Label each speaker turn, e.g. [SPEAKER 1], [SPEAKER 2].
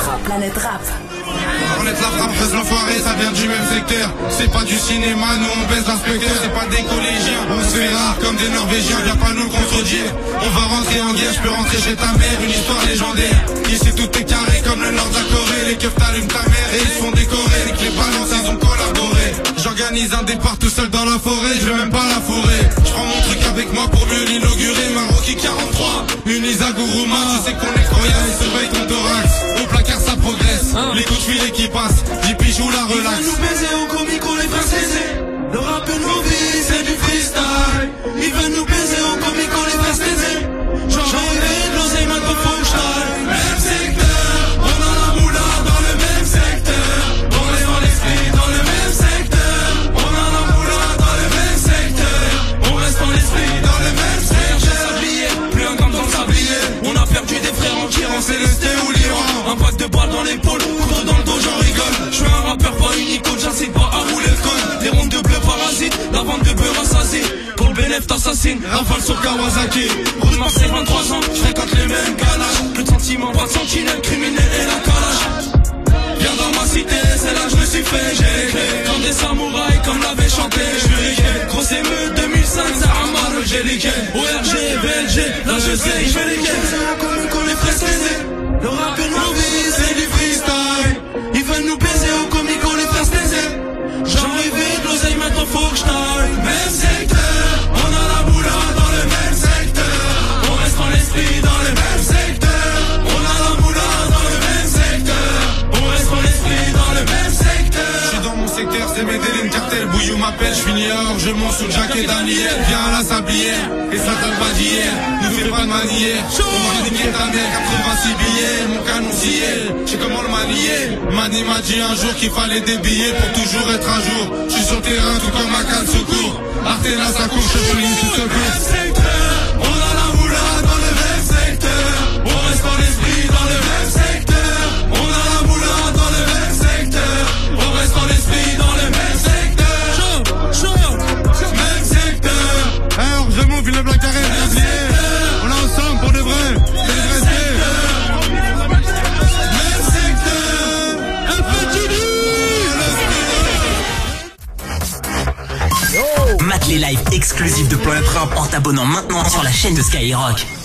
[SPEAKER 1] Planète Rap.
[SPEAKER 2] On est la frappe, fasse l'enfoiré, ça vient du même secteur. C'est pas du cinéma, nous on baisse l'inspecteur. C'est pas des collégiens, on se fait rare comme des Norvégiens. Viens pas nous le contredire. On va rentrer en guerre, je peux rentrer chez ta mère. Une histoire légendaire. Ici tout est carré comme le nord de la Corée. Les keufs t'allument ta mère et ils se font décorer. Avec les balances, ils ont collaboré. J'organise un départ tout seul dans la forêt. Je vais même pas la fourrer. Je prends mon truc avec moi pour mieux l'inaugurer. Maroki 43, une Isaguruma. Tu sais qu'on est croyant et surveille ton thorax. Au placard ça progresse. Les coups de filet qui passent, 10 pigeons la relax.
[SPEAKER 3] Ils veulent nous baiser au comique, on les fait saisir. Le rap de nos vies, c'est du freestyle. Ils veulent nous baiser au comique, on les fait saisir. J'en rêvais de l'oseille, maintenant faut que je taille. Même secteur, on a la moula dans le même secteur. On est dans l'esprit dans le même secteur. On a la moula dans le même secteur. On reste dans l'esprit dans le même secteur. J'ai sablié, plus un gramme dans le sablier. On a perdu des frères en tirant Célesté ou l'Iran. Un pack de balles dans l'épaule, couteau dans le dos, j'en rigole. Je suis un rappeur, pas une icône, j'incite pas à rouler le code. Des rondes de bleu parasites, la vente de beurre assassine. Pour le bénéf t'assassine, rafale sur Kawasaki. Route Marseille, 23 ans, je fréquente les mêmes galages. Plus de sentiments, pas de sentinelle, criminel et la calage. Viens dans ma cité, c'est là je me suis fait, j'ai les clés. Comme des samouraïs, comme l'avait chanté, je suis riqué. Grosse émeute 2005, Zahama, j'ai les gains. ORG, VLG, là je sais, je vais les gains. Comme qu'on les ferait saisir. Le rap de nos vies, c'est du freestyle. Ils veulent nous baiser au comique, on les fait saisir. J'en rêvais de l'oseille, maintenant faut que je taille. Même secteur, on a la moula dans le même secteur. On reste dans l'esprit dans le même secteur. On a la moula dans le même secteur. On reste dans l'esprit dans le même secteur.
[SPEAKER 2] Je suis dans mon secteur, c'est Medellin, cartel, Bouillou m'appelle, je finis hors, je monte sous le jacket Daniel. Viens à la sablière, et ça date pas d'hier. Nous fais pas de manière, on va niquer ta mère, 86 billets, mon canon scié. Je sais comment le manier. Mani m'a dit un jour qu'il fallait des billets pour toujours être à jour. Je suis sur le terrain tout comme ma canne secours. Artena sa course, je finis tout seul.
[SPEAKER 3] Même secteur, on a la moula dans le même secteur. On reste dans l'esprit dans le même secteur. On a la moula dans le même secteur. On reste dans l'esprit dans le même secteur. Même secteur.
[SPEAKER 2] Alors, je m'ouvre, le black carré, on est ensemble pour de vrai. C'est le vrai.
[SPEAKER 3] Même secteur. Un petit
[SPEAKER 1] Mate les lives exclusifs de Planète Rap en t'abonnant maintenant sur la chaîne de Skyrock.